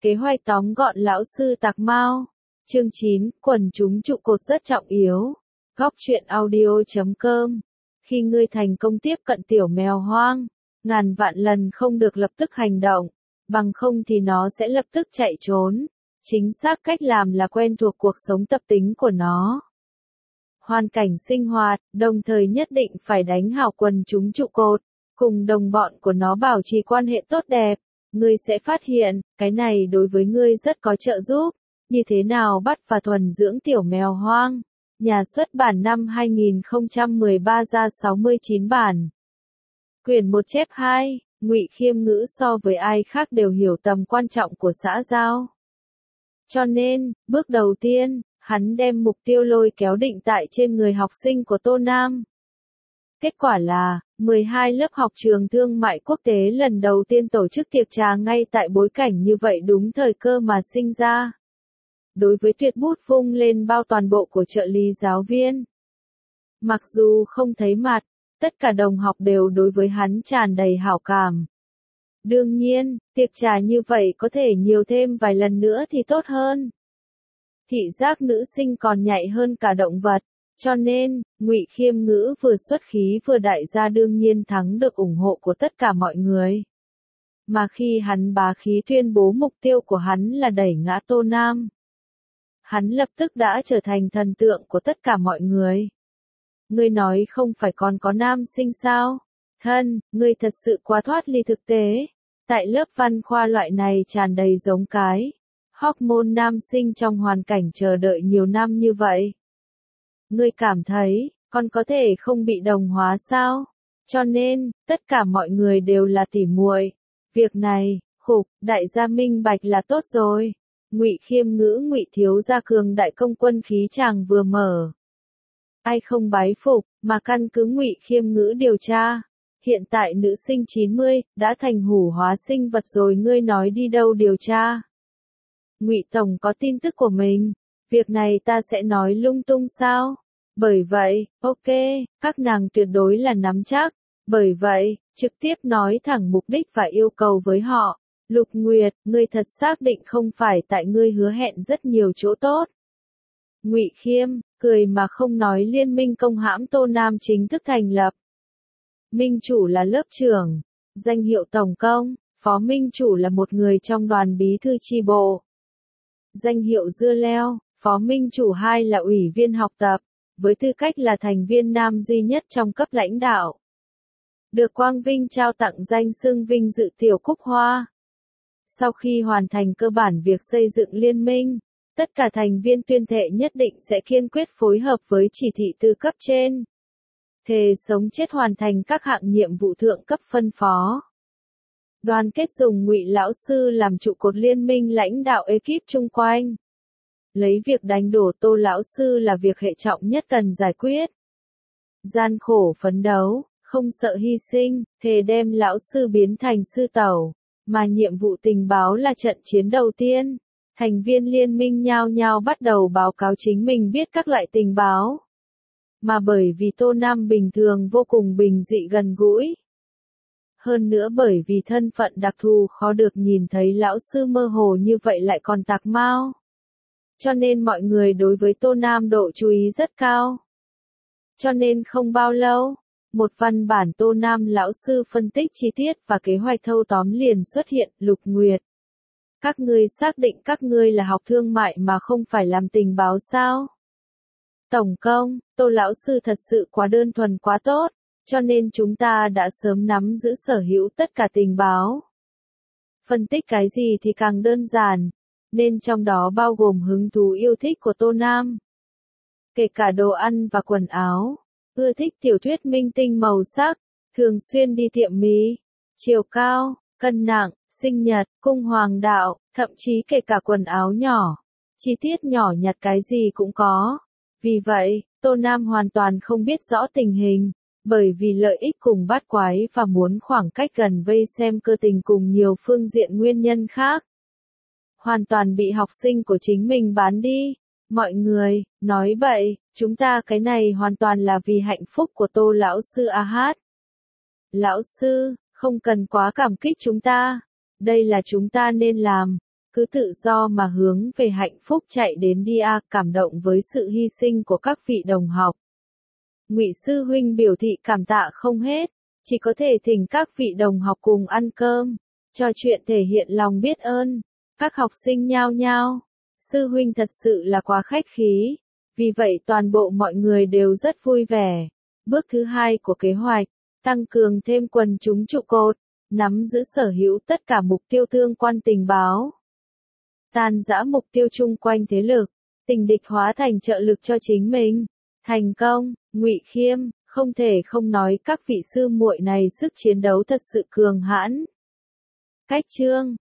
Kế hoạch tóm gọn lão sư Tạc Mao. Chương 9, quần chúng trụ cột rất trọng yếu. Góc truyện audio.com. Khi ngươi thành công tiếp cận tiểu mèo hoang, ngàn vạn lần không được lập tức hành động, bằng không thì nó sẽ lập tức chạy trốn. Chính xác cách làm là quen thuộc cuộc sống tập tính của nó. Hoàn cảnh sinh hoạt, đồng thời nhất định phải đánh hảo quần chúng trụ cột, cùng đồng bọn của nó bảo trì quan hệ tốt đẹp. Ngươi sẽ phát hiện, cái này đối với ngươi rất có trợ giúp. Như thế nào bắt và thuần dưỡng tiểu mèo hoang? Nhà xuất bản năm 2013 ra 69 bản. Quyển 1 chép 2, Ngụy Khiêm Ngữ so với ai khác đều hiểu tầm quan trọng của xã giao. Cho nên, bước đầu tiên, hắn đem mục tiêu lôi kéo định tại trên người học sinh của Tô Nam. Kết quả là, 12 lớp học trường thương mại quốc tế lần đầu tiên tổ chức tiệc trà ngay tại bối cảnh như vậy đúng thời cơ mà sinh ra. Đối với tuyệt bút vung lên bao toàn bộ của trợ lý giáo viên. Mặc dù không thấy mặt, tất cả đồng học đều đối với hắn tràn đầy hảo cảm. Đương nhiên, tiệc trà như vậy có thể nhiều thêm vài lần nữa thì tốt hơn. Thị giác nữ sinh còn nhạy hơn cả động vật, cho nên, Ngụy Khiêm Ngữ vừa xuất khí vừa đại gia đương nhiên thắng được ủng hộ của tất cả mọi người. Mà khi hắn bá khí tuyên bố mục tiêu của hắn là đẩy ngã Tô Nam, hắn lập tức đã trở thành thần tượng của tất cả mọi người. Ngươi nói không phải còn có nam sinh sao? Thân, ngươi thật sự quá thoát ly thực tế. Tại lớp văn khoa loại này tràn đầy giống cái hormone nam sinh trong hoàn cảnh chờ đợi nhiều năm như vậy. Ngươi cảm thấy, con có thể không bị đồng hóa sao? Cho nên, tất cả mọi người đều là tỉ muội. Việc này, đại gia minh bạch là tốt rồi. Ngụy Khiêm Ngữ Ngụy thiếu gia cường đại công quân khí chàng vừa mở. Ai không bái phục, mà căn cứ Ngụy Khiêm Ngữ điều tra. Hiện tại nữ sinh 90, đã thành hủ hóa sinh vật rồi, ngươi nói đi đâu điều tra. Ngụy Tổng có tin tức của mình. Việc này ta sẽ nói lung tung sao? Bởi vậy, ok, các nàng tuyệt đối là nắm chắc. Bởi vậy, trực tiếp nói thẳng mục đích và yêu cầu với họ. Lục Nguyệt, ngươi thật xác định không phải tại ngươi hứa hẹn rất nhiều chỗ tốt. Ngụy Khiêm, cười mà không nói. Liên minh công hãm Tô Nam chính thức thành lập. Minh chủ là lớp trưởng, danh hiệu tổng công, phó minh chủ là một người trong đoàn bí thư chi bộ. Danh hiệu dưa leo, phó minh chủ 2 là ủy viên học tập, với tư cách là thành viên nam duy nhất trong cấp lãnh đạo. Được Quang Vinh trao tặng danh xưng vinh dự tiểu cúc hoa. Sau khi hoàn thành cơ bản việc xây dựng liên minh, tất cả thành viên tuyên thệ nhất định sẽ kiên quyết phối hợp với chỉ thị từ cấp trên. Thề sống chết hoàn thành các hạng nhiệm vụ thượng cấp phân phó. Đoàn kết dùng Ngụy lão sư làm trụ cột liên minh lãnh đạo ekip chung quanh. Lấy việc đánh đổ Tô lão sư là việc hệ trọng nhất cần giải quyết. Gian khổ phấn đấu, không sợ hy sinh, thề đem lão sư biến thành sư tẩu, mà nhiệm vụ tình báo là trận chiến đầu tiên. Thành viên liên minh nhao nhao bắt đầu báo cáo chính mình biết các loại tình báo. Mà bởi vì Tô Nam bình thường vô cùng bình dị gần gũi. Hơn nữa bởi vì thân phận đặc thù khó được nhìn thấy lão sư mơ hồ như vậy lại còn Tạc Mao. Cho nên mọi người đối với Tô Nam độ chú ý rất cao. Cho nên không bao lâu, một văn bản Tô Nam lão sư phân tích chi tiết và kế hoạch thâu tóm liền xuất hiện. Lục Nguyệt, các ngươi xác định các ngươi là học thương mại mà không phải làm tình báo sao? Tổng công, Tô lão sư thật sự quá đơn thuần quá tốt, cho nên chúng ta đã sớm nắm giữ sở hữu tất cả tình báo. Phân tích cái gì thì càng đơn giản, nên trong đó bao gồm hứng thú yêu thích của Tô Nam. Kể cả đồ ăn và quần áo, ưa thích tiểu thuyết minh tinh màu sắc, thường xuyên đi tiệm mí, chiều cao, cân nặng, sinh nhật, cung hoàng đạo, thậm chí kể cả quần áo nhỏ, chi tiết nhỏ nhặt cái gì cũng có. Vì vậy, Tô Nam hoàn toàn không biết rõ tình hình, bởi vì lợi ích cùng bát quái và muốn khoảng cách gần vây xem cơ tình cùng nhiều phương diện nguyên nhân khác. Hoàn toàn bị học sinh của chính mình bán đi. Mọi người, nói bậy, chúng ta cái này hoàn toàn là vì hạnh phúc của Tô lão sư a hát. Lão sư, không cần quá cảm kích chúng ta. Đây là chúng ta nên làm. cứ tự do mà hướng về hạnh phúc chạy đến đi a, cảm động với sự hy sinh của các vị đồng học. Ngụy sư huynh biểu thị cảm tạ không hết, chỉ có thể thỉnh các vị đồng học cùng ăn cơm, trò chuyện thể hiện lòng biết ơn. Các học sinh nhao nhao, sư huynh thật sự là quá khách khí, vì vậy toàn bộ mọi người đều rất vui vẻ. Bước thứ 2 của kế hoạch, tăng cường thêm quần chúng trụ cột, nắm giữ sở hữu tất cả mục tiêu tương quan tình báo. Tan rã mục tiêu chung quanh thế lực, tình địch hóa thành trợ lực cho chính mình. Thành công, Ngụy Khiêm, không thể không nói các vị sư muội này sức chiến đấu thật sự cường hãn. Cách chương